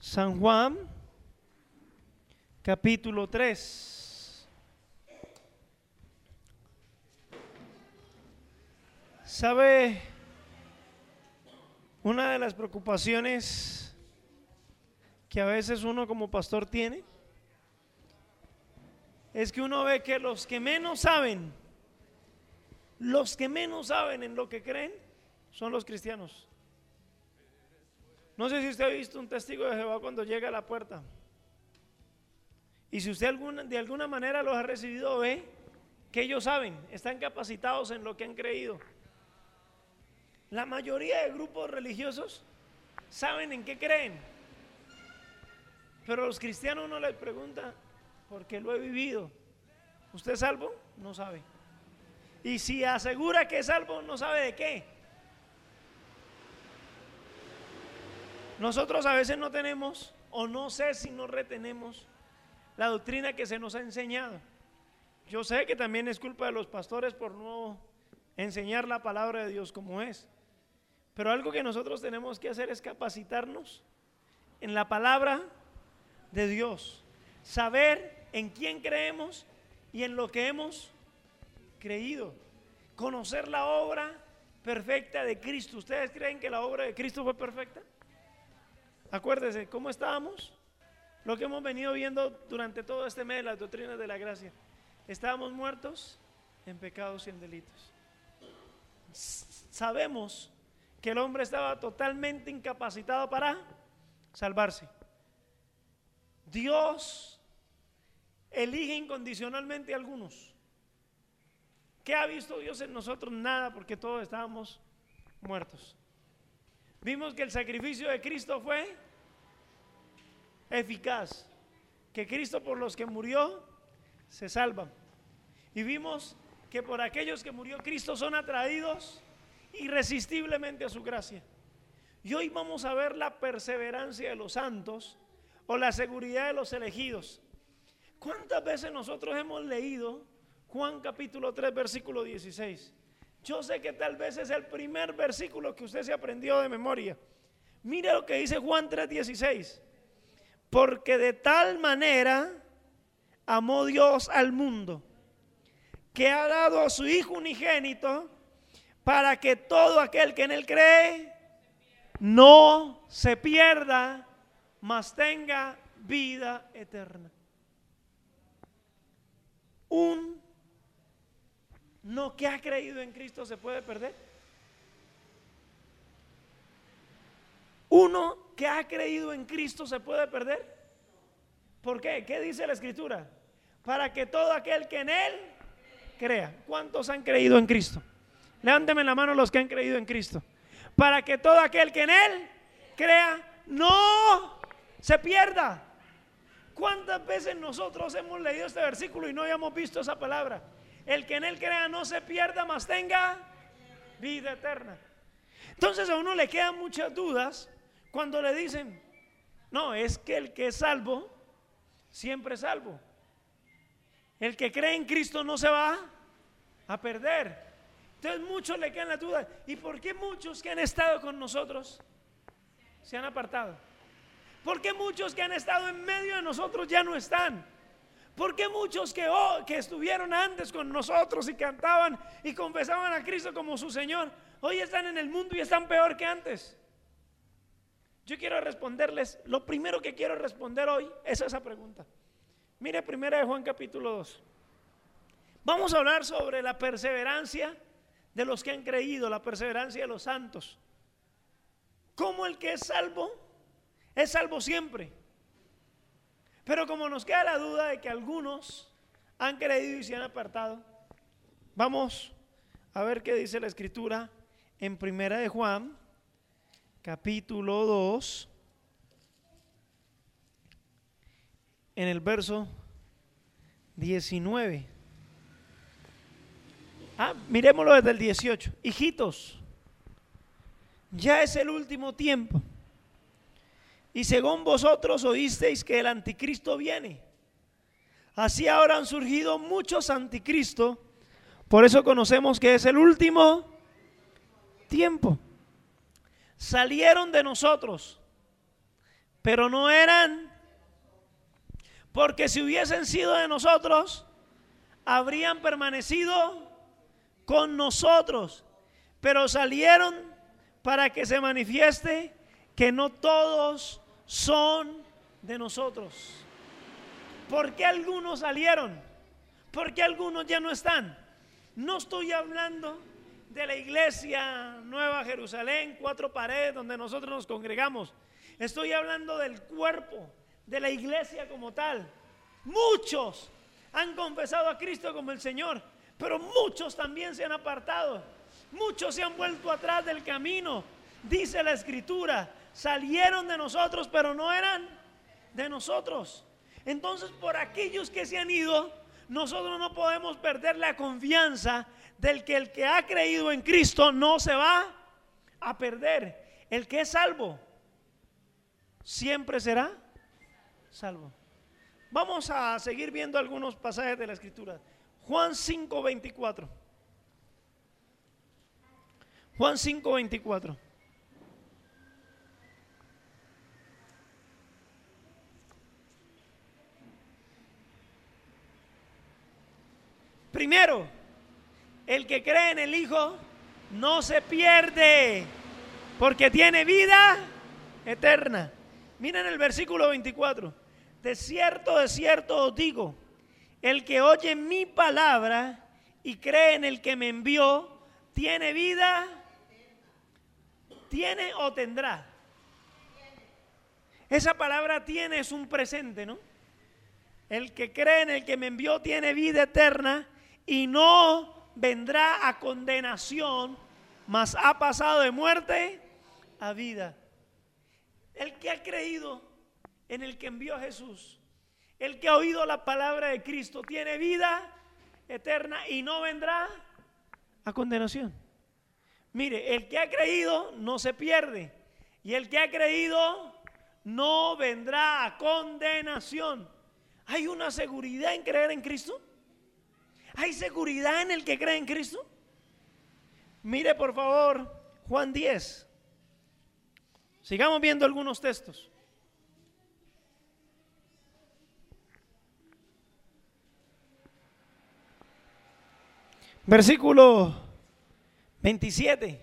San Juan, capítulo 3. ¿Sabe? Una de las preocupaciones que a veces uno como pastor tiene es que uno ve que los que menos saben en lo que creen son los cristianos. No sé si usted ha visto un testigo de Jehová cuando llega a la puerta, y si usted de alguna manera los ha recibido, ve que ellos saben, están capacitados en lo que han creído. La mayoría de grupos religiosos saben en qué creen, pero a los cristianos uno les pregunta, porque lo he vivido, ¿usted es salvo? No sabe. Y si asegura que es salvo, no sabe de qué. Nosotros a veces no tenemos, o no sé si no retenemos la doctrina que se nos ha enseñado. Yo sé que también es culpa de los pastores por no enseñar la palabra de Dios como es, pero algo que nosotros tenemos que hacer es capacitarnos en la palabra de Dios, saber en quién creemos y en lo que hemos creído, conocer la obra perfecta de Cristo. ¿Ustedes creen que la obra de Cristo fue perfecta? Acuérdense, ¿cómo estábamos? Lo que hemos venido viendo durante todo este mes, las doctrinas de la gracia. Estábamos muertos en pecados y en delitos. Sabemos que el hombre estaba totalmente incapacitado para salvarse. Dios elige incondicionalmente a algunos. ¿Qué ha visto Dios en nosotros? Nada, porque todos estábamos muertos. Vimos que el sacrificio de Cristo fue eficaz, que Cristo por los que murió se salvan. Y vimos que por aquellos que murió Cristo son atraídos irresistiblemente a su gracia. Y hoy vamos a ver la perseverancia de los santos o la seguridad de los elegidos. ¿Cuántas veces nosotros hemos leído Juan capítulo 3 versículo 16? Yo sé que tal vez es el primer versículo que usted se aprendió de memoria. Mire lo que dice Juan 3:16. Porque de tal manera amó Dios al mundo, que ha dado a su Hijo unigénito, para que todo aquel que en él cree no se pierda, mas tenga vida eterna. ¿No que ha creído en Cristo se puede perder? ¿Uno que ha creído en Cristo se puede perder? ¿Por qué? ¿Qué dice la Escritura? Para que todo aquel que en Él crea. ¿Cuántos han creído en Cristo? Levánteme la mano los que han creído en Cristo. Para que todo aquel que en Él crea no se pierda. ¿Cuántas veces nosotros hemos leído este versículo y no habíamos visto esa palabra? El que en él crea no se pierda, mas tenga vida eterna. Entonces a uno le quedan muchas dudas cuando le dicen, no, es que el que es salvo, siempre es salvo. El que cree en Cristo no se va a perder. Entonces muchos le quedan las dudas. ¿Y por qué muchos que han estado con nosotros se han apartado? ¿Por qué muchos que han estado en medio de nosotros ya no están? ¿Por qué muchos que estuvieron antes con nosotros y cantaban y confesaban a Cristo como su Señor, hoy están en el mundo y están peor que antes? Yo quiero responderles, lo primero que quiero responder hoy es esa pregunta. Mire 1 Juan capítulo 2. Vamos a hablar sobre la perseverancia de los que han creído, la perseverancia de los santos. Cómo el que es salvo siempre. Pero como nos queda la duda de que algunos han creído y se han apartado, vamos a ver qué dice la Escritura en 1 Juan, capítulo 2, en el verso 19. Miremoslo desde el 18. Hijitos, ya es el último tiempo. Y según vosotros oísteis que el anticristo viene, así ahora han surgido muchos anticristos. Por eso conocemos que es el último tiempo. Salieron de nosotros, pero no eran, porque si hubiesen sido de nosotros, habrían permanecido con nosotros, pero salieron para que se manifieste que no todos son de nosotros. ¿Por qué algunos salieron? ¿Por qué algunos ya no están? No estoy hablando de la iglesia Nueva Jerusalén, 4 paredes donde nosotros nos congregamos. Estoy hablando del cuerpo, de la iglesia como tal. Muchos han confesado a Cristo como el Señor, pero muchos también se han apartado. Muchos se han vuelto atrás del camino. Dice la Escritura, salieron de nosotros, pero no eran de nosotros. Entonces, por aquellos que se han ido, nosotros no podemos perder la confianza del que el que ha creído en Cristo no se va a perder. El que es salvo siempre será salvo. Vamos a seguir viendo algunos pasajes de la Escritura. Juan 5:24. Juan 5:24. Primero, el que cree en el Hijo no se pierde, porque tiene vida eterna. Miren el versículo 24. De cierto os digo, el que oye mi palabra y cree en el que me envió, tiene vida, tiene o tendrá. Esa palabra tiene es un presente, ¿no? El que cree en el que me envió tiene vida eterna y no vendrá a condenación, mas ha pasado de muerte a vida. El que ha creído en el que envió a Jesús, el que ha oído la palabra de Cristo, tiene vida eterna y no vendrá a condenación. Mire, el que ha creído no se pierde, y el que ha creído no vendrá a condenación. ¿Hay una seguridad en creer en Cristo? ¿Hay seguridad en el que cree en Cristo? Mire por favor Juan 10. Sigamos viendo algunos textos. Versículo 27.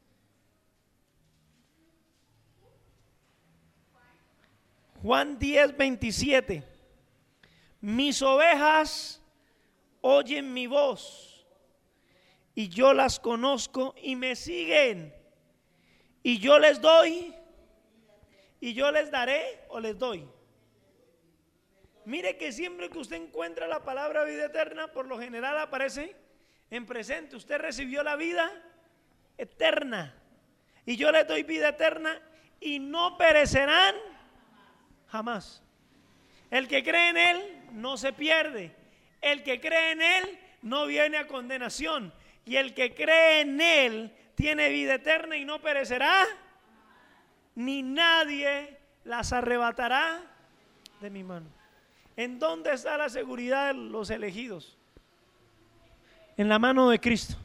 Juan 10, 27. Mis ovejas oyen mi voz y yo las conozco y me siguen, y yo les doy, y yo les daré o les doy. Mire que siempre que usted encuentra la palabra vida eterna, por lo general aparece en presente. Usted recibió la vida eterna y yo les doy vida eterna y no perecerán jamás. El que cree en Él no se pierde. El que cree en Él no viene a condenación. Y el que cree en Él tiene vida eterna y no perecerá, ni nadie las arrebatará de mi mano. ¿En dónde está la seguridad de los elegidos? En la mano de Cristo.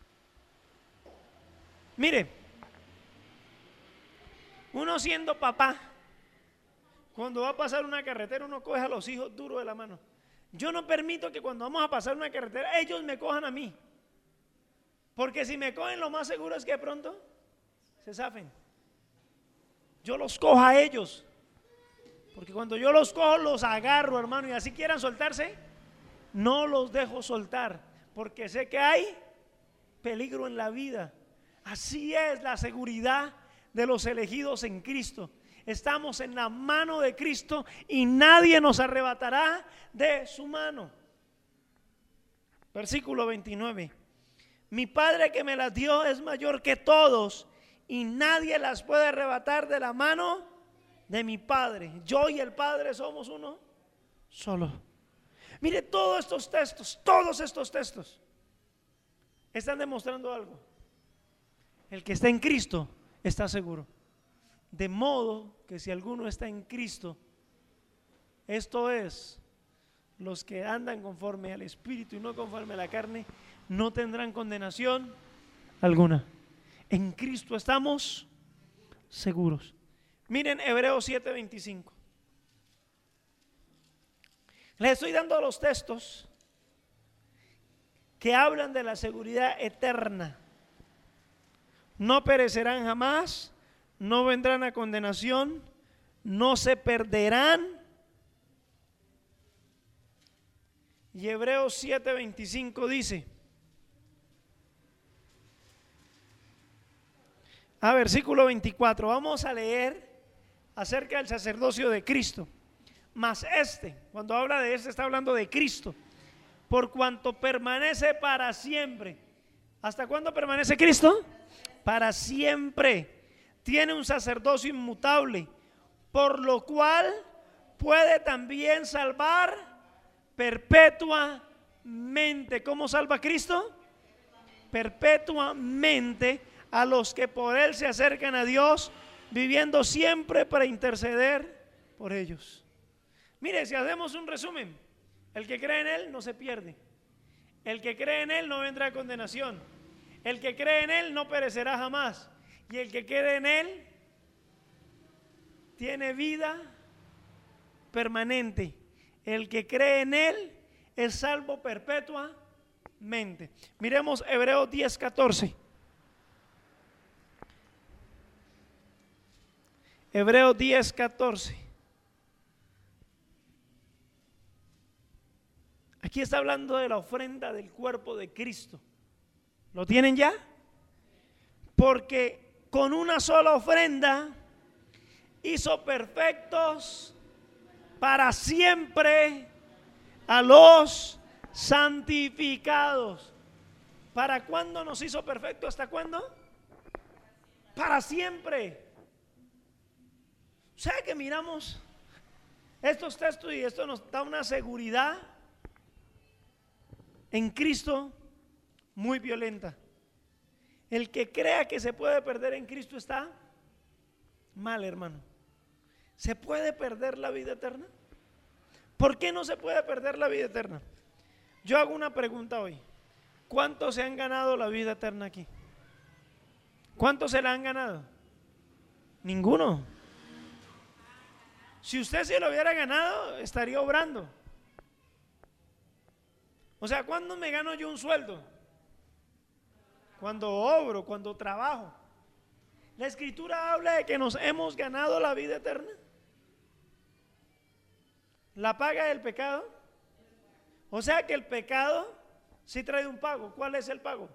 Mire, uno siendo papá, cuando va a pasar una carretera, uno coge a los hijos duros de la mano. Yo no permito que cuando vamos a pasar una carretera, ellos me cojan a mí. Porque si me cogen, lo más seguro es que de pronto se zafen. Yo los cojo a ellos. Porque cuando yo los cojo, los agarro, hermano, y así quieran soltarse, no los dejo soltar. Porque sé que hay peligro en la vida. Así es la seguridad de los elegidos en Cristo. Estamos en la mano de Cristo y nadie nos arrebatará de su mano. Versículo 29. Mi Padre que me las dio es mayor que todos y nadie las puede arrebatar de la mano de mi Padre. Yo y el Padre somos uno solo. Mire, todos estos textos están demostrando algo. El que está en Cristo está seguro. De modo que si alguno está en Cristo, esto es, los que andan conforme al Espíritu y no conforme a la carne, no tendrán condenación alguna. En Cristo estamos seguros. Miren Hebreos 7:25. Les estoy dando los textos que hablan de la seguridad eterna. No perecerán jamás, no vendrán a condenación, no se perderán. Y Hebreos 7:25 dice, versículo 24, vamos a leer acerca del sacerdocio de Cristo. Mas cuando habla de está hablando de Cristo, por cuanto permanece para siempre. ¿Hasta cuándo permanece Cristo? Para siempre. Tiene un sacerdocio inmutable, por lo cual puede también salvar perpetuamente. ¿Cómo salva Cristo? Perpetuamente a los que por Él se acercan a Dios, viviendo siempre para interceder por ellos. Mire, si hacemos un resumen, el que cree en Él no se pierde. El que cree en Él no vendrá a condenación. El que cree en Él no perecerá jamás. Y el que cree en Él tiene vida permanente. El que cree en Él es salvo perpetuamente. Miremos Hebreos 10:14. Hebreos 10:14. Aquí está hablando de la ofrenda del cuerpo de Cristo. ¿Lo tienen ya? Porque con una sola ofrenda hizo perfectos para siempre a los santificados. ¿Para cuándo nos hizo perfectos? ¿Hasta cuándo? Para siempre. O sea que miramos estos textos y esto nos da una seguridad en Cristo muy violenta. El que crea que se puede perder en Cristo está mal, hermano. ¿Se puede perder la vida eterna? ¿Por qué no se puede perder la vida eterna? Yo hago una pregunta hoy. ¿Cuántos se han ganado la vida eterna aquí? ¿Cuántos se la han ganado? Ninguno. Si usted se lo hubiera ganado, estaría obrando. O sea, ¿cuándo me gano yo un sueldo? Cuando obro, cuando trabajo. La Escritura habla de que nos hemos ganado la vida eterna. La paga del pecado. O sea que el pecado sí trae un pago. ¿Cuál es el pago?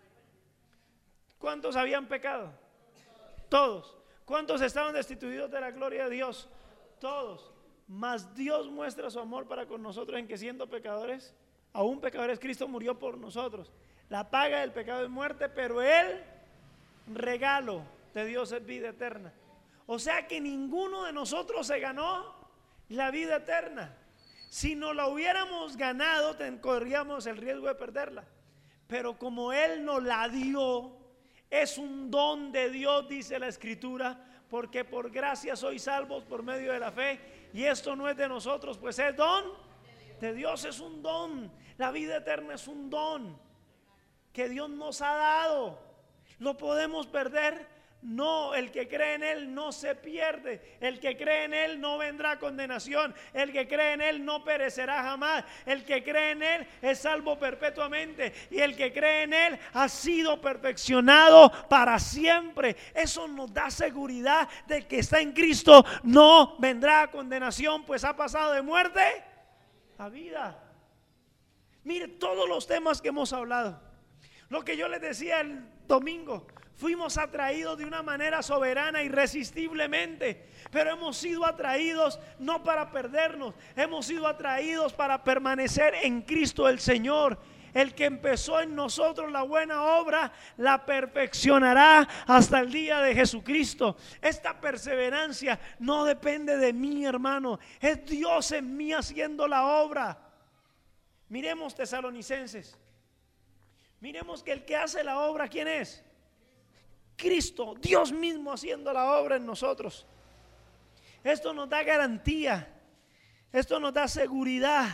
¿Cuántos habían pecado? Todos. ¿Cuántos estaban destituidos de la gloria de Dios? Todos. Mas Dios muestra su amor para con nosotros en que siendo pecadores, aún pecadores, Cristo murió por nosotros. La paga del pecado es muerte, pero el regalo de Dios es vida eterna. O sea que ninguno de nosotros se ganó la vida eterna. Si no la hubiéramos ganado, corríamos el riesgo de perderla. Pero como Él nos la dio, es un don de Dios, dice la Escritura, porque por gracia sois salvos por medio de la fe. Y esto no es de nosotros, pues es don de Dios, es un don. La vida eterna es un don que Dios nos ha dado. ¿Lo podemos perder? No, el que cree en Él no se pierde. El que cree en Él no vendrá a condenación. El que cree en Él no perecerá jamás. El que cree en Él es salvo perpetuamente. Y el que cree en Él ha sido perfeccionado para siempre. Eso nos da seguridad de que está en Cristo, no vendrá a condenación, pues ha pasado de muerte a vida. Mire todos los temas que hemos hablado. Lo que yo les decía el domingo, fuimos atraídos de una manera soberana, irresistiblemente, pero hemos sido atraídos no para perdernos, hemos sido atraídos para permanecer en Cristo el Señor. El que empezó en nosotros la buena obra, la perfeccionará hasta el día de Jesucristo. Esta perseverancia no depende de mí, hermano, es Dios en mí haciendo la obra. Miremos Tesalonicenses. Miremos que el que hace la obra, ¿quién es? Cristo, Dios mismo haciendo la obra en nosotros. Esto nos da garantía, esto nos da seguridad.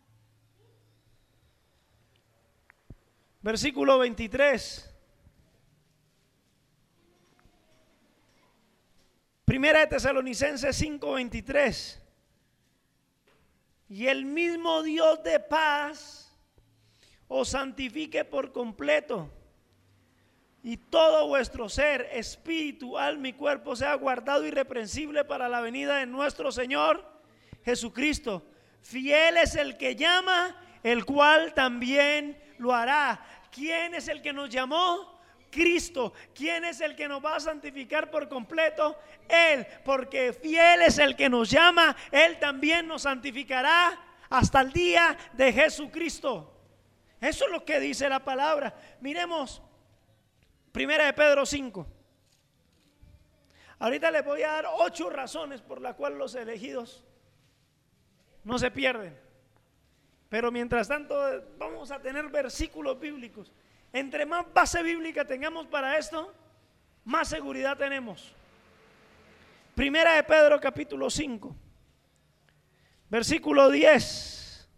Versículo 23. Primera de Tesalonicenses 5:23. Y el mismo Dios de paz os santifique por completo, y todo vuestro ser, espíritu, alma y cuerpo sea guardado irreprensible para la venida de nuestro Señor Jesucristo. Fiel es el que llama, el cual también lo hará. ¿Quién es el que nos llamó? Cristo. ¿Quién es el que nos va a santificar por completo? Él, porque fiel es el que nos llama, Él también nos santificará hasta el día de Jesucristo. Eso es lo que dice la palabra. Miremos Primera de Pedro 5. Ahorita les voy a dar 8 razones por las cuales los elegidos no se pierden. Pero mientras tanto vamos a tener versículos bíblicos. Entre más base bíblica tengamos para esto, más seguridad tenemos. Primera de Pedro capítulo 5, versículo 10.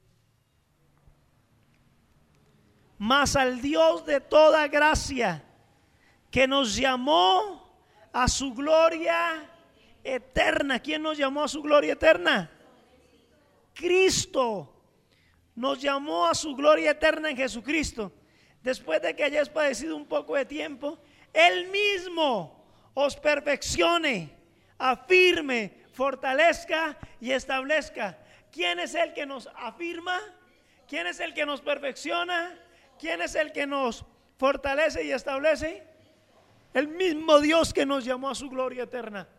Mas al Dios de toda gracia, que nos llamó a su gloria eterna. ¿Quién nos llamó a su gloria eterna? Cristo nos llamó a su gloria eterna en Jesucristo. Después de que hayáis padecido un poco de tiempo, Él mismo os perfeccione, afirme, fortalezca y establezca. ¿Quién es el que nos afirma? ¿Quién es el que nos perfecciona? ¿Quién es el que nos fortalece y establece? El mismo Dios que nos llamó a su gloria eterna.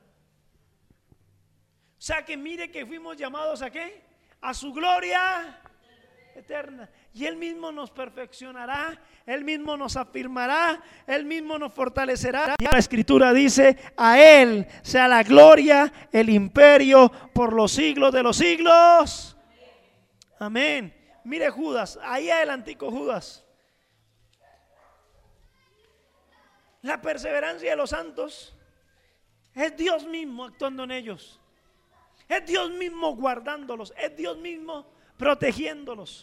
O sea que mire que fuimos llamados ¿a qué? A su gloria eterna. Y Él mismo nos perfeccionará, Él mismo nos afirmará, Él mismo nos fortalecerá. Y la Escritura dice: a Él sea la gloria, el imperio por los siglos de los siglos. Amén. Mire Judas, ahí adelantico Judas. La perseverancia de los santos es Dios mismo actuando en ellos. Es Dios mismo guardándolos, es Dios mismo protegiéndolos.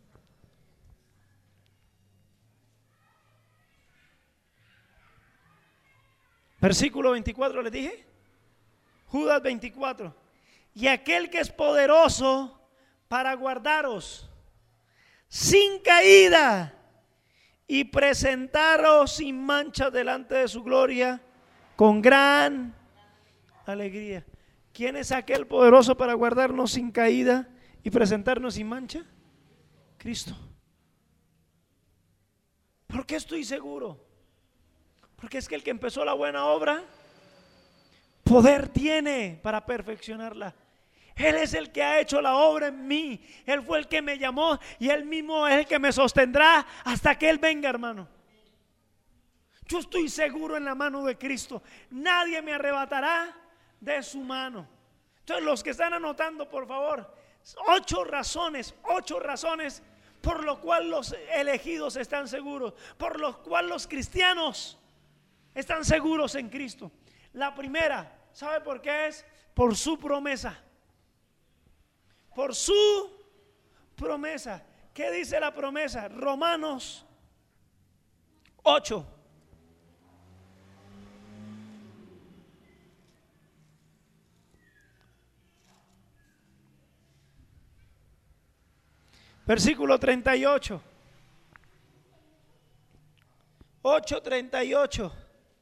Versículo 24 les dije. Judas 24. Y aquel que es poderoso para guardaros sin caída y presentaros sin mancha delante de su gloria con gran alegría. ¿Quién es aquel poderoso para guardarnos sin caída y presentarnos sin mancha? Cristo. ¿Por qué estoy seguro? Porque es que el que empezó la buena obra, poder tiene para perfeccionarla. Él es el que ha hecho la obra en mí. Él fue el que me llamó y Él mismo es el que me sostendrá hasta que Él venga, hermano. Yo estoy seguro en la mano de Cristo. Nadie me arrebatará de su mano. Entonces, los que están anotando, por favor, 8 razones por lo cual los elegidos están seguros, por lo cual los cristianos están seguros en Cristo. La primera, ¿sabe por qué es? Por su promesa. Por su promesa. ¿Qué dice la promesa? Romanos 8. Versículo 38. 8:38.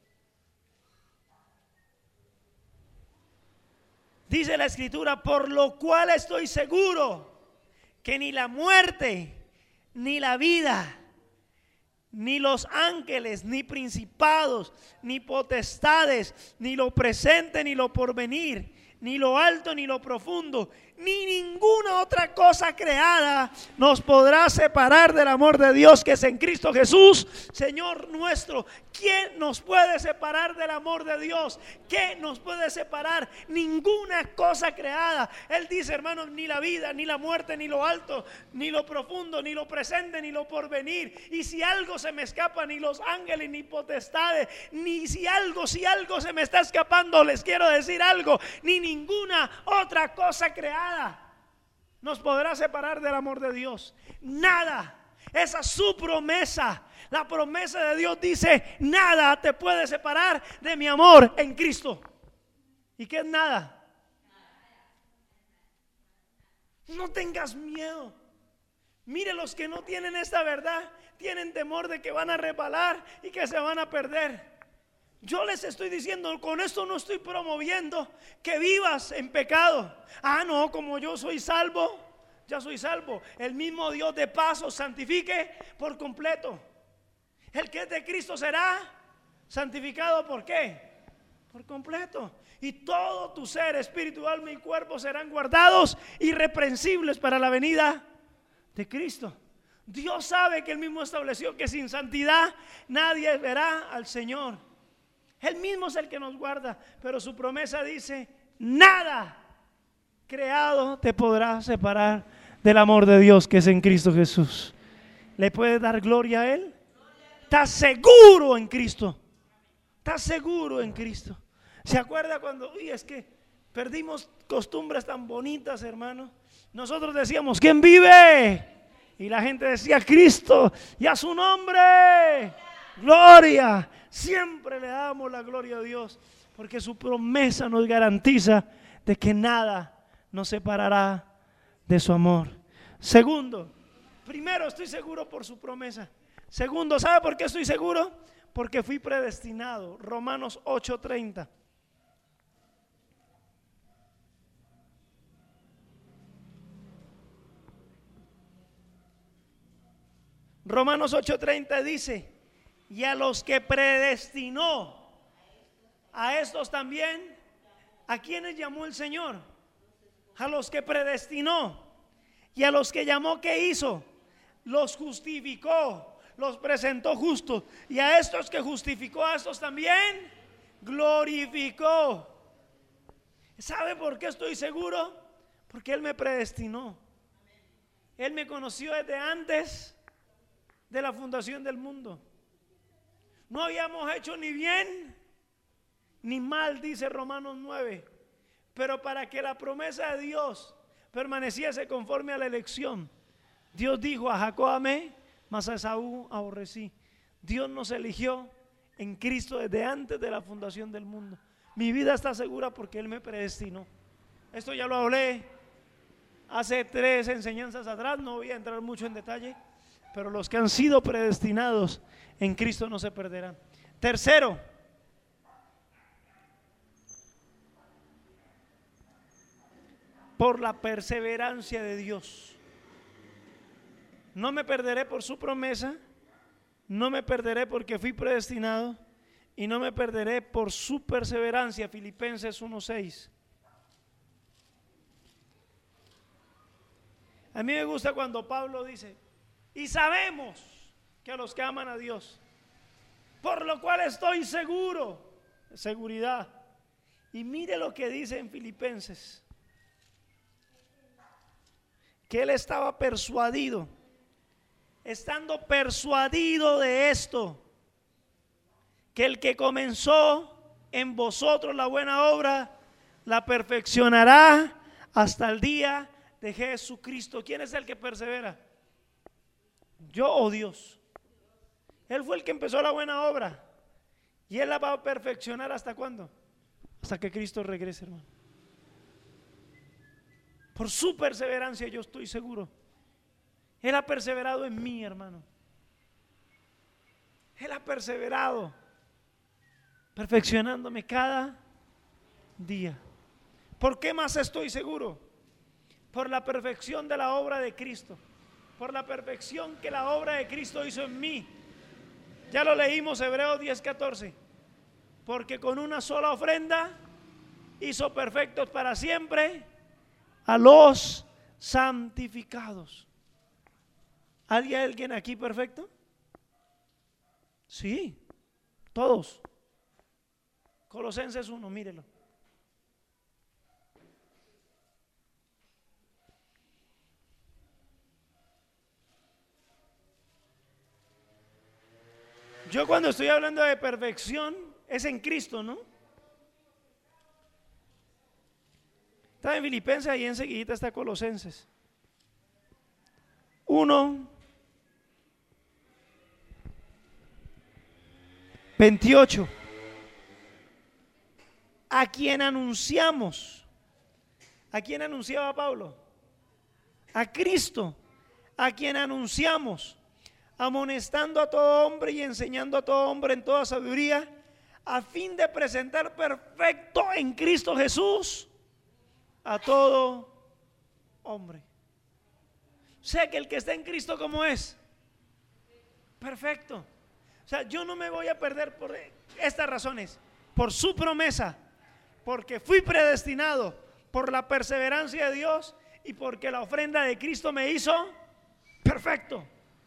Dice la Escritura: por lo cual estoy seguro que ni la muerte, ni la vida, ni los ángeles, ni principados, ni potestades, ni lo presente, ni lo porvenir, ni lo alto, ni lo profundo, ni ninguna otra cosa creada nos podrá separar del amor de Dios que es en Cristo Jesús, Señor nuestro. ¿Quién nos puede separar del amor de Dios? ¿Qué nos puede separar? Ninguna cosa creada. Él dice, hermanos, ni la vida, ni la muerte, ni lo alto, ni lo profundo, ni lo presente, ni lo porvenir. Y si algo se me escapa, ni los ángeles, ni potestades, ni si algo se me está escapando, les quiero decir algo, ni ninguna otra cosa creada nos podrá separar del amor de Dios. Nada. Esa es su promesa. La promesa de Dios dice: nada te puede separar de mi amor en Cristo. ¿Y qué es nada? No tengas miedo. Mire, los que no tienen esta verdad tienen temor de que van a resbalar y que se van a perder. Yo les estoy diciendo, con esto no estoy promoviendo que vivas en pecado. Ah, no, como yo soy salvo, ya soy salvo. El mismo Dios de paz os santifique por completo. El que es de Cristo será santificado. ¿Por qué? Por completo. Y todo tu ser, espíritu, alma y cuerpo serán guardados irreprensibles para la venida de Cristo. Dios sabe que Él mismo estableció que sin santidad nadie verá al Señor. Él mismo es el que nos guarda, pero su promesa dice: nada creado te podrá separar del amor de Dios que es en Cristo Jesús. ¿Le puedes dar gloria a Él? ¿Estás seguro en Cristo? ¿Estás seguro en Cristo? ¿Se acuerda cuando, es que perdimos costumbres tan bonitas, hermano? Nosotros decíamos: ¿quién vive? Y la gente decía: Cristo, y a su nombre, gloria. Siempre le damos la gloria a Dios, porque su promesa nos garantiza de que nada nos separará de su amor. Segundo, primero, estoy seguro por su promesa. Segundo, ¿sabe por qué estoy seguro? Porque fui predestinado. Romanos 8:30. Romanos 8:30 dice: y a los que predestinó, a estos también. ¿A quiénes llamó el Señor? A los que predestinó. Y a los que llamó, ¿qué hizo? Los justificó, los presentó justos. Y a estos que justificó, a estos también glorificó. ¿Sabe por qué estoy seguro? Porque Él me predestinó. Él me conoció desde antes de la fundación del mundo. No habíamos hecho ni bien ni mal, dice Romanos 9, pero para que la promesa de Dios permaneciese conforme a la elección, Dios dijo: a Jacob amé, mas a Esaú aborrecí. Dios nos eligió en Cristo desde antes de la fundación del mundo. Mi vida está segura porque Él me predestinó. Esto ya lo hablé hace 3 enseñanzas atrás, no voy a entrar mucho en detalle, pero los que han sido predestinados en Cristo no se perderán. Tercero, por la perseverancia de Dios. No me perderé por su promesa, no me perderé porque fui predestinado, y no me perderé por su perseverancia. Filipenses 1:6. A mí me gusta cuando Pablo dice: y sabemos que a los que aman a Dios, por lo cual estoy seguro, seguridad. Y mire lo que dice en Filipenses, que él estaba persuadido, estando persuadido de esto, que el que comenzó en vosotros la buena obra, la perfeccionará hasta el día de Jesucristo. ¿Quién es el que persevera? ¿Yo o Dios? Él fue el que empezó la buena obra, y Él la va a perfeccionar. ¿Hasta cuándo? Hasta que Cristo regrese, hermano. Por su perseverancia yo estoy seguro. Él ha perseverado en mí, hermano. Él ha perseverado, perfeccionándome cada día. ¿Por qué más estoy seguro? Por la perfección de la obra de Cristo, por la perfección que la obra de Cristo hizo en mí. Ya lo leímos, Hebreos 10:14. Porque con una sola ofrenda hizo perfectos para siempre a los santificados. ¿Hay alguien aquí perfecto? Sí, todos. Colosenses 1, mírelo. Yo cuando estoy hablando de perfección es en Cristo, ¿no? Está en Filipenses, ahí enseguida está Colosenses 1:28. a quien anunciamos. ¿A quién anunciaba Pablo? A Cristo, a quien anunciamos, amonestando a todo hombre y enseñando a todo hombre en toda sabiduría, a fin de presentar perfecto en Cristo Jesús a todo hombre. O sea que el que está en Cristo, ¿cómo es? Perfecto. O sea, yo no me voy a perder por estas razones, por su promesa, porque fui predestinado, por la perseverancia de Dios y porque la ofrenda de Cristo me hizo perfecto.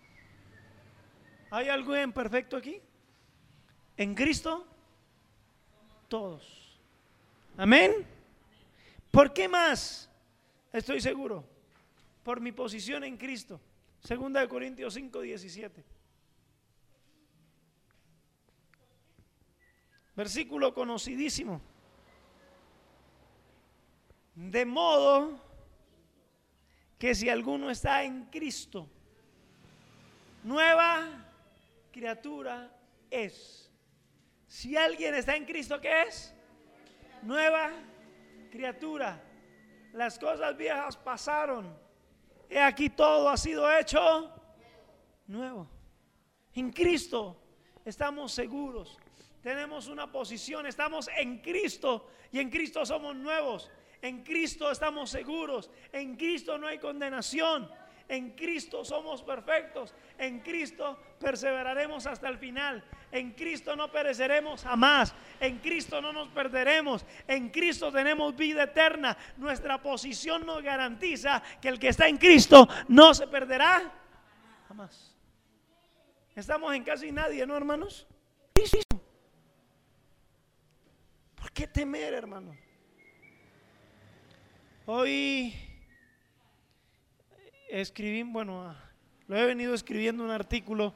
¿Hay algo imperfecto aquí? En Cristo, todos. Amén. ¿Por qué más? Estoy seguro. Por mi posición en Cristo. 2 Corintios 5:17. Versículo conocidísimo. De modo que si alguno está en Cristo, nueva criatura es. Si alguien está en Cristo, ¿qué es? Nueva criatura. Las cosas viejas pasaron. He aquí todo ha sido hecho nuevo. En Cristo estamos seguros. Tenemos una posición, estamos en Cristo y en Cristo somos nuevos. En Cristo estamos seguros, en Cristo no hay condenación, en Cristo somos perfectos, en Cristo perseveraremos hasta el final, en Cristo no pereceremos jamás, en Cristo no nos perderemos, en Cristo tenemos vida eterna. Nuestra posición nos garantiza que el que está en Cristo no se perderá jamás. Estamos en casi nadie, ¿no, hermanos? ¿Por qué temer, hermano? Hoy escribí, lo he venido escribiendo un artículo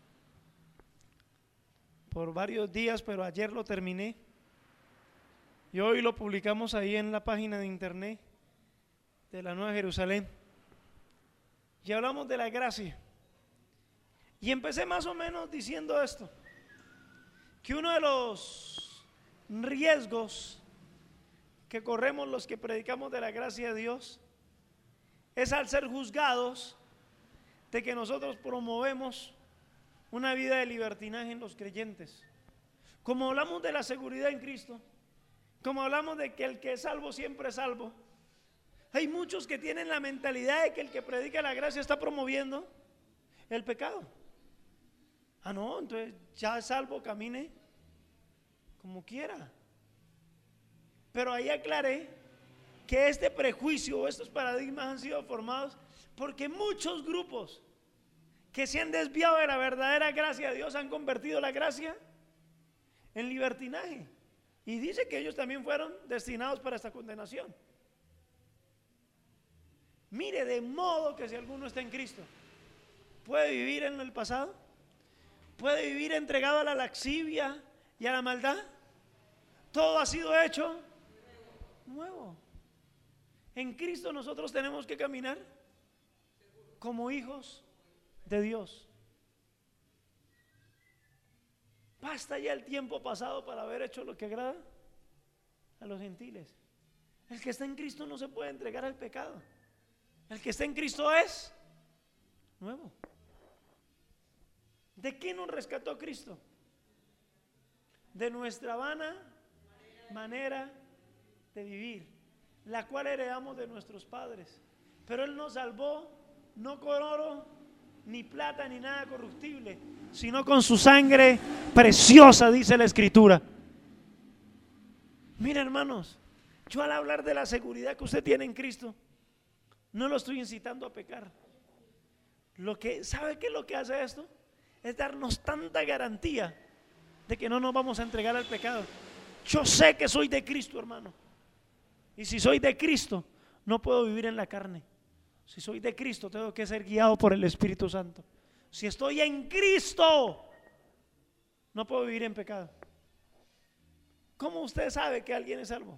por varios días, pero ayer lo terminé y hoy lo publicamos ahí en la página de internet de la Nueva Jerusalén y hablamos de la gracia y empecé más o menos diciendo esto, que uno de los riesgos que corremos los que predicamos de la gracia de Dios es al ser juzgados de que nosotros promovemos una vida de libertinaje en los creyentes. Como hablamos de la seguridad en Cristo, como hablamos de que el que es salvo siempre es salvo, hay muchos que tienen la mentalidad de que el que predica la gracia está promoviendo el pecado. Ah, no, entonces ya es salvo, camine como quiera. Pero ahí aclaré que este prejuicio o estos paradigmas han sido formados porque muchos grupos que se han desviado de la verdadera gracia de Dios han convertido la gracia en libertinaje. Y dice que ellos también fueron destinados para esta condenación. Mire, de modo que si alguno está en Cristo, puede vivir en el pasado, puede vivir entregado a la lascivia y a la maldad. Todo ha sido hecho nuevo. En Cristo nosotros tenemos que caminar como hijos de Dios. Basta ya el tiempo pasado para haber hecho lo que agrada a los gentiles. El que está en Cristo no se puede entregar al pecado. El que está en Cristo es nuevo. ¿De qué nos rescató Cristo? De nuestra vana manera de vivir, la cual heredamos de nuestros padres. Pero Él nos salvó no con oro, ni plata, ni nada corruptible, sino con su sangre preciosa, dice la Escritura. Mira, hermanos, yo al hablar de la seguridad que usted tiene en Cristo, no lo estoy incitando a pecar. ¿Sabe qué es lo que hace esto? Es darnos tanta garantía de que no nos vamos a entregar al pecado. Yo sé que soy de Cristo, hermano. Y si soy de Cristo, no puedo vivir en la carne. Si soy de Cristo, tengo que ser guiado por el Espíritu Santo. Si estoy en Cristo, no puedo vivir en pecado. ¿Cómo usted sabe que alguien es salvo?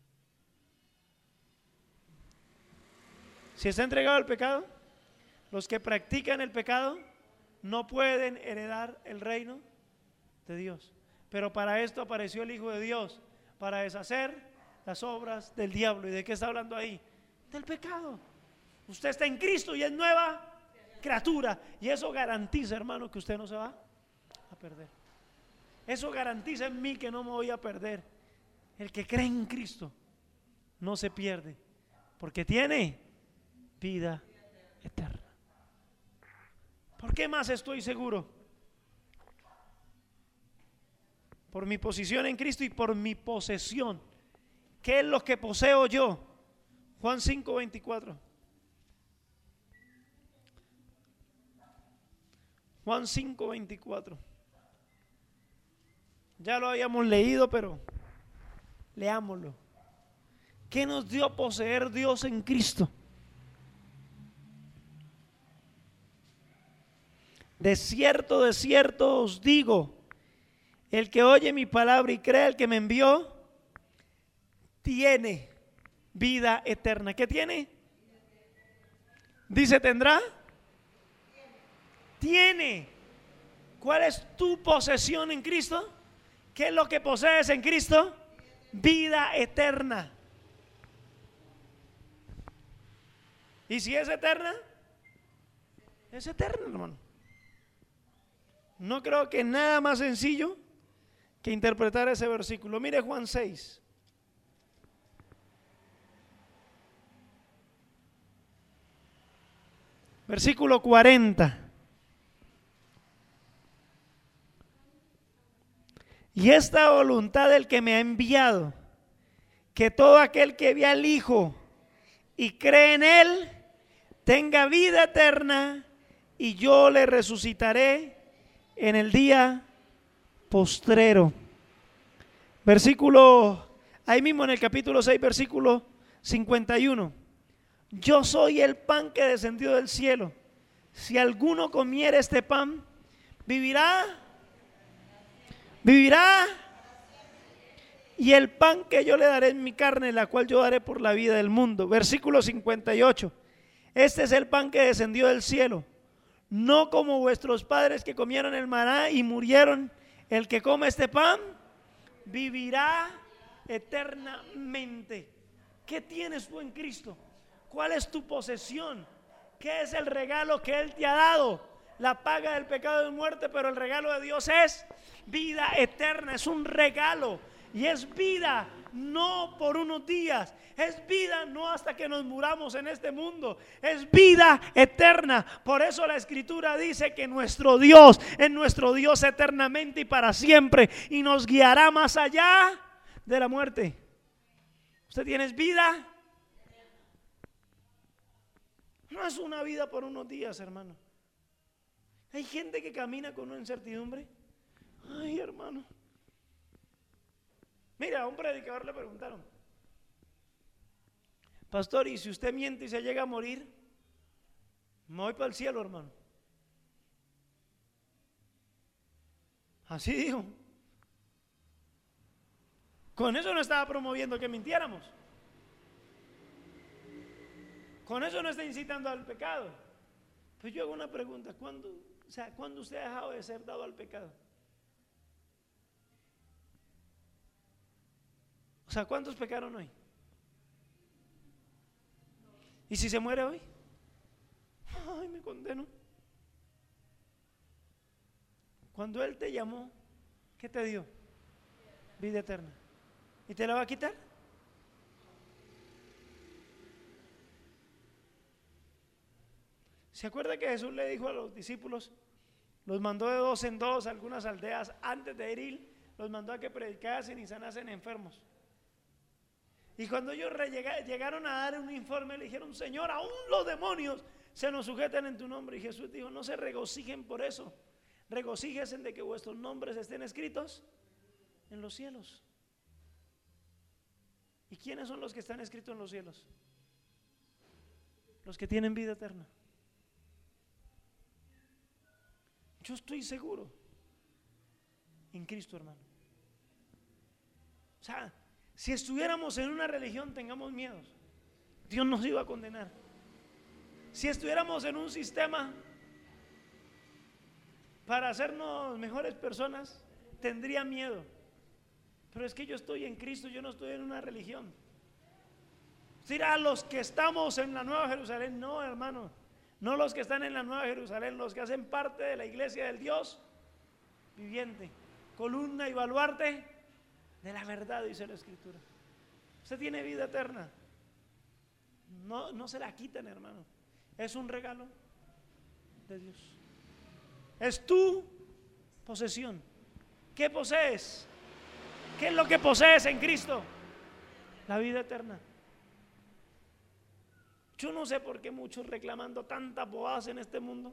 Si está entregado al pecado, los que practican el pecado no pueden heredar el reino de Dios. Pero para esto apareció el Hijo de Dios, para deshacer las obras del diablo. ¿Y de qué está hablando ahí? Del pecado. Usted está en Cristo y es nueva criatura, y eso garantiza, hermano, que usted no se va a perder. Eso garantiza en mí que no me voy a perder. El que cree en Cristo no se pierde, porque tiene vida eterna. ¿Por qué más estoy seguro? Por mi posición en Cristo y por mi posesión. ¿Qué es lo que poseo yo? Juan 5:24. Juan 5:24. Ya lo habíamos leído, pero leámoslo. ¿Qué nos dio a poseer Dios en Cristo? De cierto os digo, el que oye mi palabra y cree al que me envió, tiene vida eterna. ¿Qué tiene? Dice, ¿tendrá? Tiene. ¿Cuál es tu posesión en Cristo? ¿Qué es lo que posees en Cristo? Vida eterna. ¿Y si es eterna? Es eterna, hermano. No creo que nada más sencillo que interpretar ese versículo. Mire Juan 6. Versículo 40. Y esta voluntad del que me ha enviado, que todo aquel que ve al Hijo y cree en Él, tenga vida eterna, y yo le resucitaré en el día postrero. Versículo, ahí mismo en el capítulo 6, versículo 51. Yo soy el pan que descendió del cielo. Si alguno comiere este pan, vivirá. Y el pan que yo le daré es mi carne, la cual yo daré por la vida del mundo. Versículo 58. Este es el pan que descendió del cielo, no como vuestros padres que comieron el maná y murieron. El que come este pan vivirá eternamente. ¿Qué tienes tú en Cristo? ¿Cuál es tu posesión? ¿Qué es el regalo que Él te ha dado? La paga del pecado es muerte, pero el regalo de Dios es vida eterna. Es un regalo, y es vida no por unos días, es vida no hasta que nos muramos en este mundo, es vida eterna. Por eso la Escritura dice que nuestro Dios es nuestro Dios eternamente y para siempre, y nos guiará más allá de la muerte. ¿Usted tiene vida? No es una vida por unos días, hermano. Hay gente que camina con una incertidumbre. Ay, hermano. Mira, a un predicador le preguntaron: pastor, ¿y si usted miente y se llega a morir? Me voy para el cielo, hermano. Así dijo. Con eso no estaba promoviendo que mintiéramos. Con eso no está incitando al pecado. Pues yo hago una pregunta: ¿cuándo usted ha dejado de ser dado al pecado? O sea, ¿cuántos pecaron hoy? ¿Y si se muere hoy? Ay, me condeno. Cuando Él te llamó, ¿qué te dio? Vida eterna. ¿Y te la va a quitar? ¿Se acuerda que Jesús le dijo a los discípulos? Los mandó de dos en dos a algunas aldeas antes de ir, los mandó a que predicasen y sanasen enfermos. Y cuando ellos llegaron a dar un informe, le dijeron: Señor, aún los demonios se nos sujetan en tu nombre. Y Jesús dijo: no se regocijen por eso, regocíjense de que vuestros nombres estén escritos en los cielos. ¿Y quiénes son los que están escritos en los cielos? Los que tienen vida eterna. Yo estoy seguro en Cristo, hermano. O sea, si estuviéramos en una religión, tengamos miedo, Dios nos iba a condenar. Si estuviéramos en un sistema para hacernos mejores personas, tendría miedo. Pero es que yo estoy en Cristo, yo no estoy en una religión. Dirá, los que estamos en la Nueva Jerusalén. No, hermano, no los que están en la Nueva Jerusalén, los que hacen parte de la iglesia del Dios viviente, columna y baluarte de la verdad, dice la Escritura. Usted tiene vida eterna. No se la quiten, hermano. Es un regalo de Dios. Es tu posesión. ¿Qué posees? ¿Qué es lo que posees en Cristo? La vida eterna. Yo no sé por qué muchos reclamando tantas bobadas en este mundo.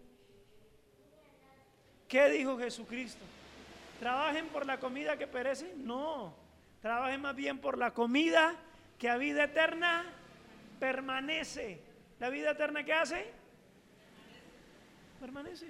¿Qué dijo Jesucristo? ¿Trabajen por la comida que perece? No, trabajen más bien por la comida que a vida eterna permanece. ¿La vida eterna qué hace? Permanece.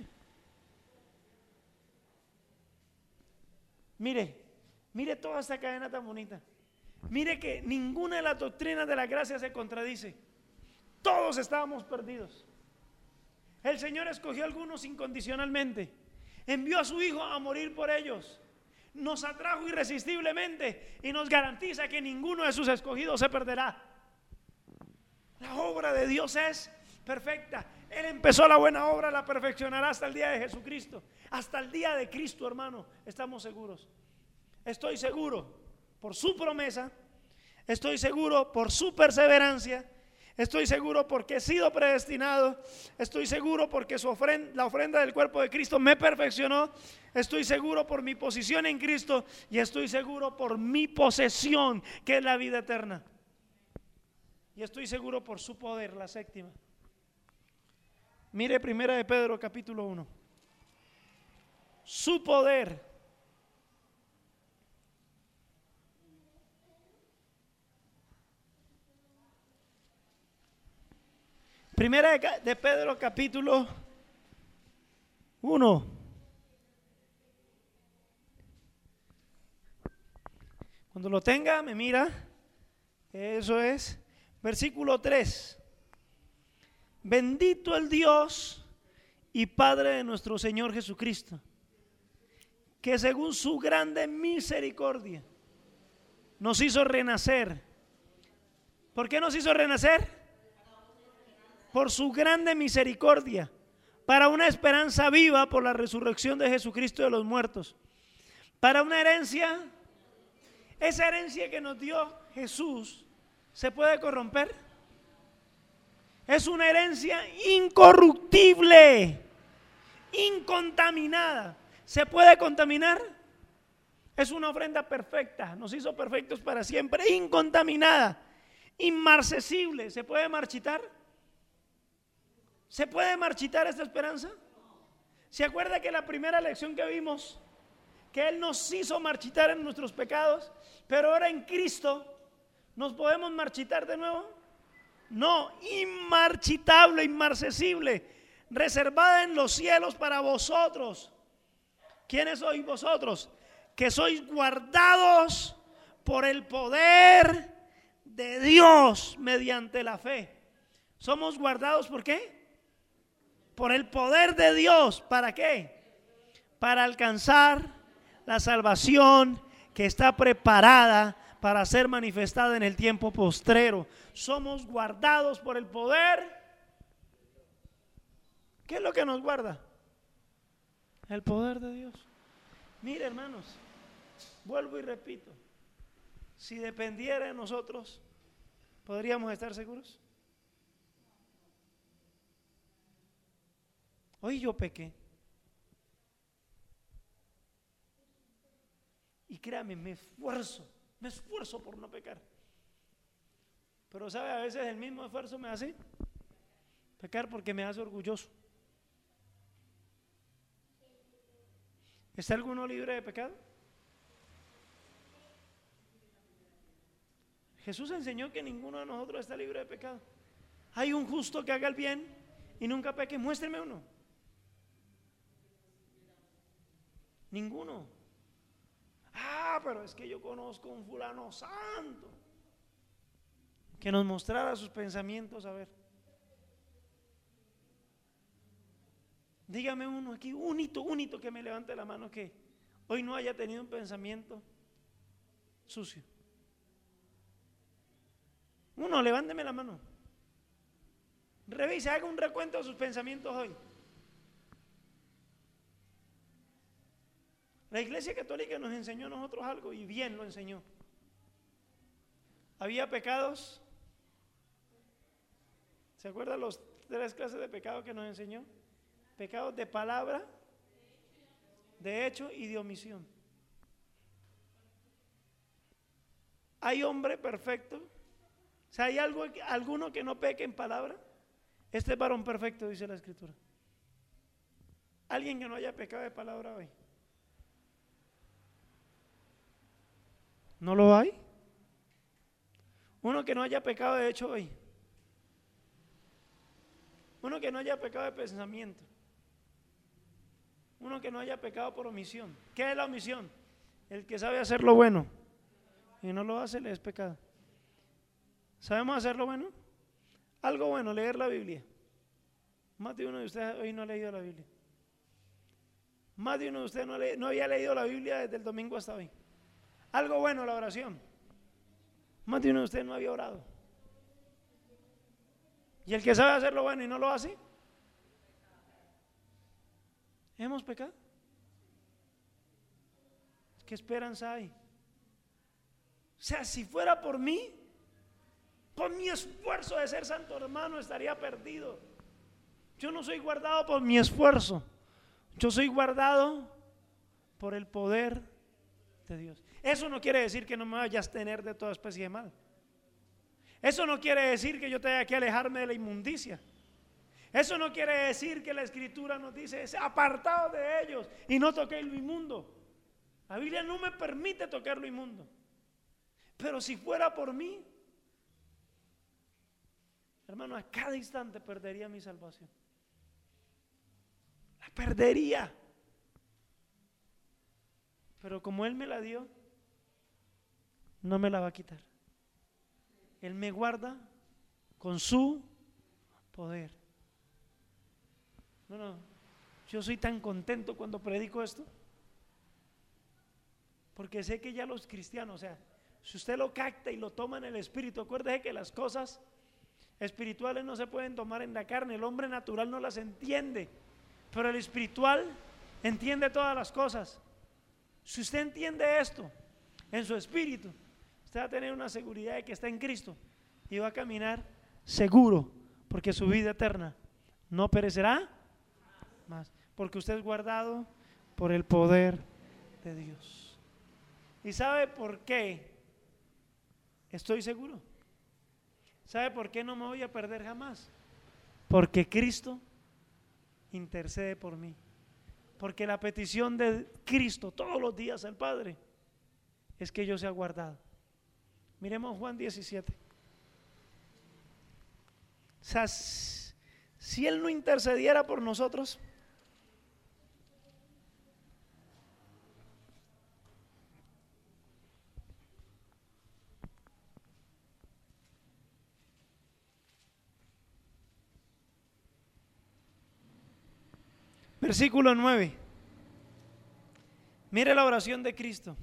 Mire toda esta cadena tan bonita. Mire que ninguna de las doctrinas de la gracia se contradice. Todos estábamos perdidos. El Señor escogió a algunos incondicionalmente. Envió a su Hijo a morir por ellos. Nos atrajo irresistiblemente y nos garantiza que ninguno de sus escogidos se perderá. La obra de Dios es perfecta. Él empezó la buena obra, la perfeccionará hasta el día de Jesucristo. Hasta el día de Cristo, hermano, estamos seguros. Estoy seguro por su promesa. Estoy seguro por su perseverancia. Estoy seguro porque he sido predestinado. Estoy seguro porque la ofrenda del cuerpo de Cristo me perfeccionó. Estoy seguro por mi posición en Cristo. Y estoy seguro por mi posesión, que es la vida eterna. Y estoy seguro por su poder, la séptima. Mire 1 de Pedro capítulo 1. Su poder. Primera de Pedro capítulo 1. Cuando lo tenga, me mira. Eso es. Versículo 3. Bendito el Dios y Padre de nuestro Señor Jesucristo, que según su grande misericordia nos hizo renacer. ¿Por qué nos hizo renacer? Por su grande misericordia, para una esperanza viva por la resurrección de Jesucristo de los muertos, para una herencia. Esa herencia que nos dio Jesús, ¿se puede corromper? Es una herencia incorruptible, incontaminada. ¿Se puede contaminar? Es una ofrenda perfecta, nos hizo perfectos para siempre, incontaminada, inmarcesible. ¿Se puede marchitar? ¿Se puede marchitar esta esperanza? ¿Se acuerda que la primera lección que vimos, que Él nos hizo marchitar en nuestros pecados, pero ahora en Cristo nos podemos marchitar de nuevo? No, inmarchitable, inmarcesible, reservada en los cielos para vosotros. ¿Quiénes sois vosotros? Que sois guardados por el poder de Dios mediante la fe. Somos guardados ¿por qué? Por el poder de Dios. ¿Para qué? Para alcanzar la salvación que está preparada para ser manifestada en el tiempo postrero. Somos guardados por el poder. ¿Qué es lo que nos guarda? El poder de Dios. Mire, hermanos, vuelvo y repito, si dependiera de nosotros, ¿podríamos estar seguros? Hoy yo pequé. Y créame, me esfuerzo por no pecar. Pero sabe, a veces el mismo esfuerzo me hace pecar porque me hace orgulloso. ¿Está alguno libre de pecado? Jesús enseñó que ninguno de nosotros está libre de pecado. Hay un justo que haga el bien y nunca peque. Muéstreme uno. Ninguno. Pero es que yo conozco un fulano santo que nos mostrara sus pensamientos. A ver, dígame uno aquí, unito que me levante la mano, que hoy no haya tenido un pensamiento sucio? Uno, levánteme la mano. Revise, haga un recuento de sus pensamientos hoy. La Iglesia Católica nos enseñó a nosotros algo, y bien lo enseñó. Había pecados. ¿Se acuerdan los 3 clases de pecados que nos enseñó? Pecados de palabra, de hecho y de omisión. ¿Hay hombre perfecto? O sea, ¿hay alguno que no peque en palabra? Este es varón perfecto, dice la Escritura. ¿Alguien que no haya pecado de palabra hoy? ¿No lo hay? Uno que no haya pecado de hecho hoy. Uno que no haya pecado de pensamiento. Uno que no haya pecado por omisión. ¿Qué es la omisión? El que sabe hacer lo bueno y no lo hace, le es pecado. ¿Sabemos hacer lo bueno? Algo bueno, leer la Biblia. Más de uno de ustedes hoy no ha leído la Biblia. Más de uno de ustedes no había leído la Biblia desde el domingo hasta hoy. Algo bueno, la oración. Más de uno de ustedes no había orado. Y el que sabe hacer lo bueno y no lo hace, ¿hemos pecado? ¿Qué esperanza hay? O sea, si fuera por mí, por mi esfuerzo de ser santo, hermano, estaría perdido. Yo no soy guardado por mi esfuerzo, yo soy guardado por el poder de Dios. Eso no quiere decir que no me vayas a tener de toda especie de mal. Eso no quiere decir que yo tenga que alejarme de la inmundicia. Eso no quiere decir que la Escritura nos dice: apartaos de ellos y no toquéis lo inmundo. La Biblia no me permite tocar lo inmundo. Pero si fuera por mí, hermano, a cada instante perdería mi salvación. La perdería. Pero como Él me la dio, no me la va a quitar. Él me guarda con su poder. No, yo soy tan contento cuando predico esto, porque sé que ya los cristianos, o sea, si usted lo capta y lo toma en el espíritu, acuérdese que las cosas espirituales no se pueden tomar en la carne. El hombre natural no las entiende, pero el espiritual entiende todas las cosas. Si usted entiende esto en su espíritu, usted va a tener una seguridad de que está en Cristo y va a caminar seguro, porque su vida eterna no perecerá más, porque usted es guardado por el poder de Dios. ¿Y sabe por qué estoy seguro? ¿Sabe por qué no me voy a perder jamás? Porque Cristo intercede por mí. Porque la petición de Cristo todos los días al Padre es que yo sea guardado. Miremos Juan 17. O sea, si Él no intercediera por nosotros, versículo 9. Mire la oración de Cristo.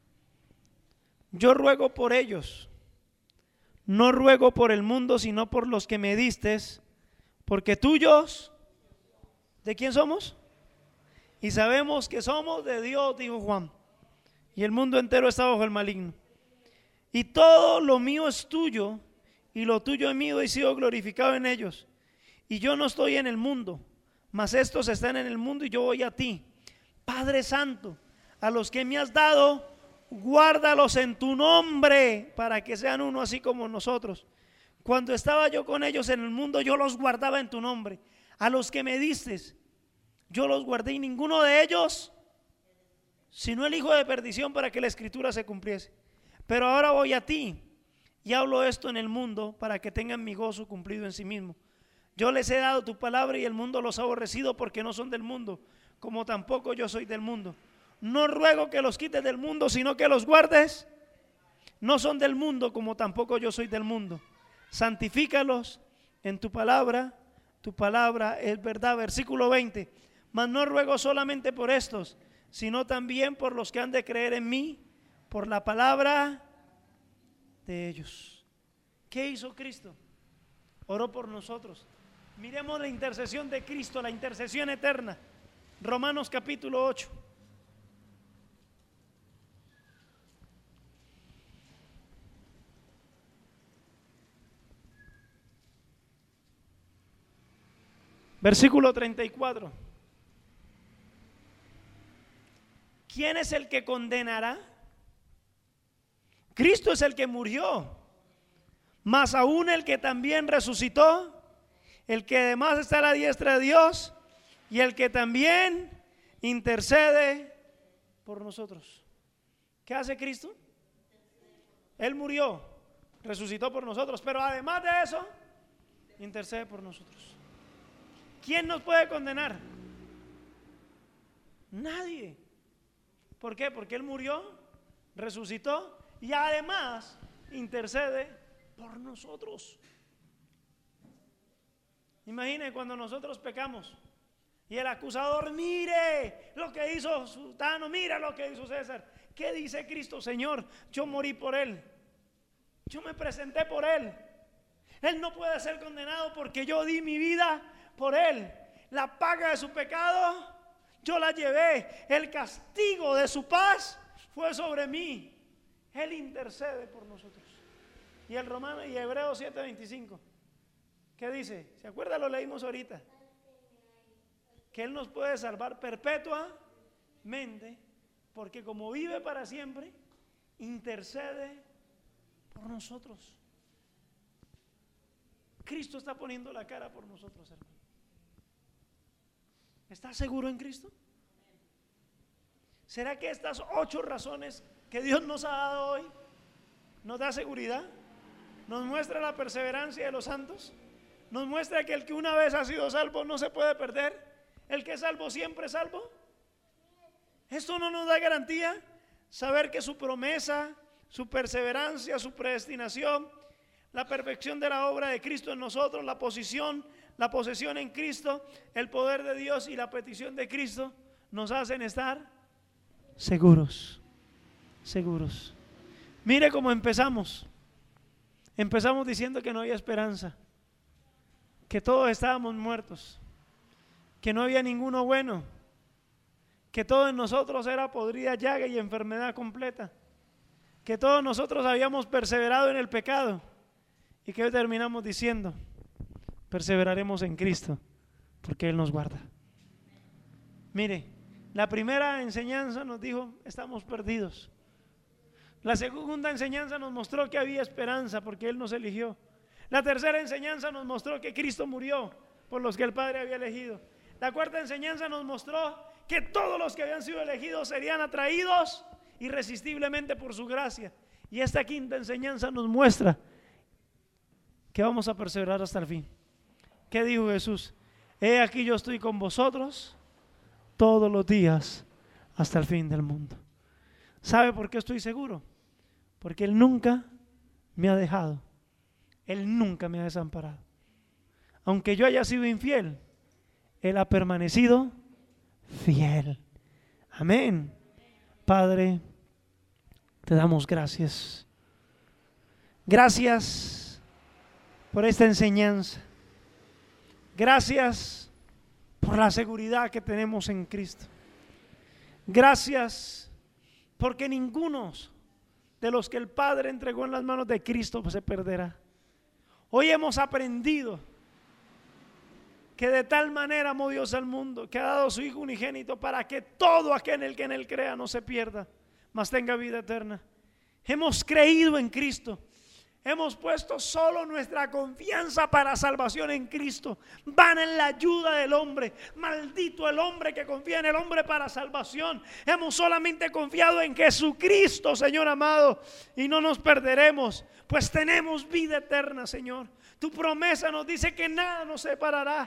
Yo ruego por ellos, no ruego por el mundo, sino por los que me distes, porque tuyos, ¿de quién somos? Y sabemos que somos de Dios, dijo Juan, y el mundo entero está bajo el maligno. Y todo lo mío es tuyo, y lo tuyo es mío, y sido glorificado en ellos. Y yo no estoy en el mundo, mas estos están en el mundo, y yo voy a ti. Padre Santo, a los que me has dado, guárdalos en tu nombre, para que sean uno así como nosotros. Cuando estaba yo con ellos en el mundo, yo los guardaba en tu nombre. A los que me diste, yo los guardé, y ninguno de ellos sino el hijo de perdición, para que la escritura se cumpliese. Pero ahora voy a ti y hablo esto en el mundo, para que tengan mi gozo cumplido en sí mismo. Yo les he dado tu palabra, y el mundo los ha aborrecido, porque no son del mundo, como tampoco yo soy del mundo. No ruego que los quites del mundo, sino que los guardes. No son del mundo, como tampoco yo soy del mundo. Santifícalos en tu palabra es verdad. Versículo 20. Mas no ruego solamente por estos, sino también por los que han de creer en mí, por la palabra de ellos. ¿Qué hizo Cristo? Oró por nosotros. Miremos la intercesión de Cristo, la intercesión eterna. Romanos capítulo 8. Versículo 34. ¿Quién es el que condenará? Cristo es el que murió, más aún el que también resucitó, el que además está a la diestra de Dios y el que también intercede por nosotros. ¿Qué hace Cristo? Él murió, resucitó por nosotros, pero además de eso, intercede por nosotros. ¿Quién nos puede condenar? Nadie. ¿Por qué? Porque Él murió, resucitó y además intercede por nosotros. Imagine cuando nosotros pecamos y el acusador, mire lo que hizo Sultano, mira lo que hizo César. ¿Qué dice Cristo? Señor, yo morí por él, yo me presenté por él. Él no puede ser condenado porque yo di mi vida por él. La paga de su pecado yo la llevé, el castigo de su paz fue sobre mí. Él intercede por nosotros. Y el Romano y Hebreos 7:25, ¿qué dice? ¿Se acuerda? Lo leímos ahorita. Que Él nos puede salvar perpetuamente, porque como vive para siempre, intercede por nosotros. Cristo está poniendo la cara por nosotros, hermano. ¿Estás seguro en Cristo? ¿Será que estas 8 razones que Dios nos ha dado hoy nos da seguridad? Nos muestra la perseverancia de los santos. Nos muestra que el que una vez ha sido salvo no se puede perder. El que es salvo siempre es salvo. Esto no nos da garantía. Saber que su promesa, su perseverancia, su predestinación, la perfección de la obra de Cristo en nosotros, la posesión en Cristo, el poder de Dios y la petición de Cristo nos hacen estar seguros. Seguros. Mire cómo empezamos. Empezamos diciendo que no había esperanza, que todos estábamos muertos, que no había ninguno bueno, que todo en nosotros era podrida llaga y enfermedad completa, que todos nosotros habíamos perseverado en el pecado y que hoy terminamos diciendo, perseveraremos en Cristo porque Él nos guarda. Mire, la primera enseñanza nos dijo, estamos perdidos. La segunda enseñanza nos mostró que había esperanza porque Él nos eligió. La tercera enseñanza nos mostró que Cristo murió por los que el Padre había elegido. La cuarta enseñanza nos mostró que todos los que habían sido elegidos serían atraídos irresistiblemente por su gracia. Y esta quinta enseñanza nos muestra que vamos a perseverar hasta el fin. ¿Qué dijo Jesús? He aquí yo estoy con vosotros todos los días hasta el fin del mundo. ¿Sabe por qué estoy seguro? Porque Él nunca me ha dejado. Él nunca me ha desamparado. Aunque yo haya sido infiel, Él ha permanecido fiel. Amén. Padre, te damos gracias. Gracias por esta enseñanza. Gracias por la seguridad que tenemos en Cristo. Gracias porque ninguno de los que el Padre entregó en las manos de Cristo se perderá. Hoy hemos aprendido que de tal manera amó Dios al mundo que ha dado a su Hijo unigénito para que todo aquel que en Él crea no se pierda, mas tenga vida eterna. Hemos creído en Cristo. Hemos puesto solo nuestra confianza para salvación en Cristo. Van en la ayuda del hombre. Maldito el hombre que confía en el hombre para salvación. Hemos solamente confiado en Jesucristo, Señor amado, y no nos perderemos, pues tenemos vida eterna, Señor. Tu promesa nos dice que nada nos separará.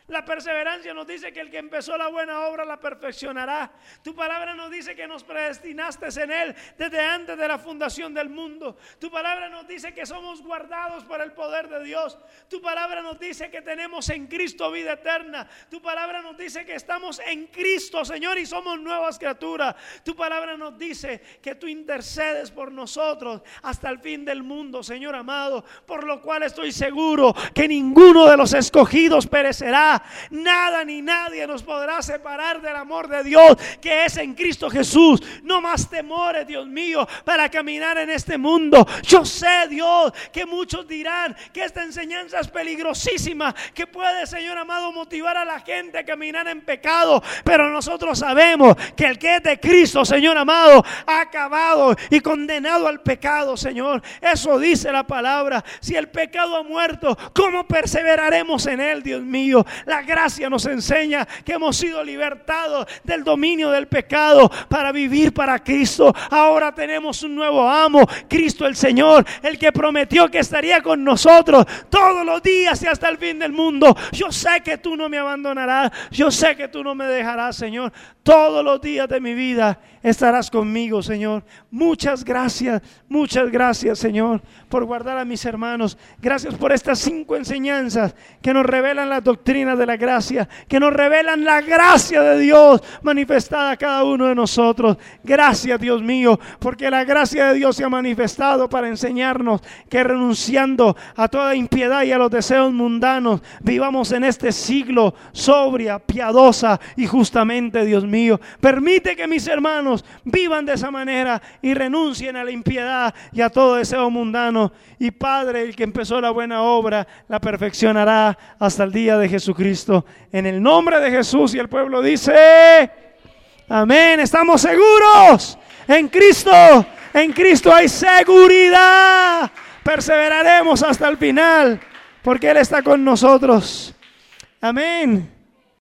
La perseverancia nos dice que el que empezó la buena obra la perfeccionará. Tu palabra nos dice que nos predestinaste en Él desde antes de la fundación del mundo. Tu palabra nos dice que somos guardados por el poder de Dios. Tu palabra nos dice que tenemos en Cristo vida eterna. Tu palabra nos dice que estamos en Cristo, Señor, y somos nuevas criaturas. Tu palabra nos dice que tú intercedes por nosotros hasta el fin del mundo, Señor amado, por lo cual estoy seguro que ninguno de los escogidos perecerá. Nada ni nadie nos podrá separar del amor de Dios que es en Cristo Jesús. No más temores, Dios mío, para caminar en este mundo. Yo sé, Dios, que muchos dirán que esta enseñanza es peligrosísima, que puede, Señor amado, motivar a la gente a caminar en pecado, pero nosotros sabemos que el que es de Cristo, Señor amado, ha acabado y condenado al pecado, Señor. Eso dice la palabra. Si el pecado ha muerto, ¿cómo perseveraremos en él, Dios mío? La gracia nos enseña que hemos sido libertados del dominio del pecado para vivir para Cristo. Ahora tenemos un nuevo amo, Cristo el Señor, el que prometió que estaría con nosotros todos los días y hasta el fin del mundo. Yo sé que tú no me abandonarás, yo sé que tú no me dejarás, Señor. Todos los días de mi vida estarás conmigo, Señor. Muchas gracias, Señor, por guardar a mis hermanos. Gracias por estas 5 enseñanzas que nos revelan las doctrinas de la gracia, que nos revelan la gracia de Dios manifestada a cada uno de nosotros. Gracias, Dios mío, porque la gracia de Dios se ha manifestado para enseñarnos que renunciando a toda impiedad y a los deseos mundanos, vivamos en este siglo sobria, piadosa y justamente, Dios mío. Permite que mis hermanos vivan de esa manera y renuncien a la impiedad y a todo deseo mundano. Y Padre, el que empezó la buena obra la perfeccionará hasta el día de Jesucristo. En el nombre de Jesús, y el pueblo dice amén. Estamos seguros en Cristo. En Cristo hay seguridad. Perseveraremos hasta el final porque Él está con nosotros. Amén.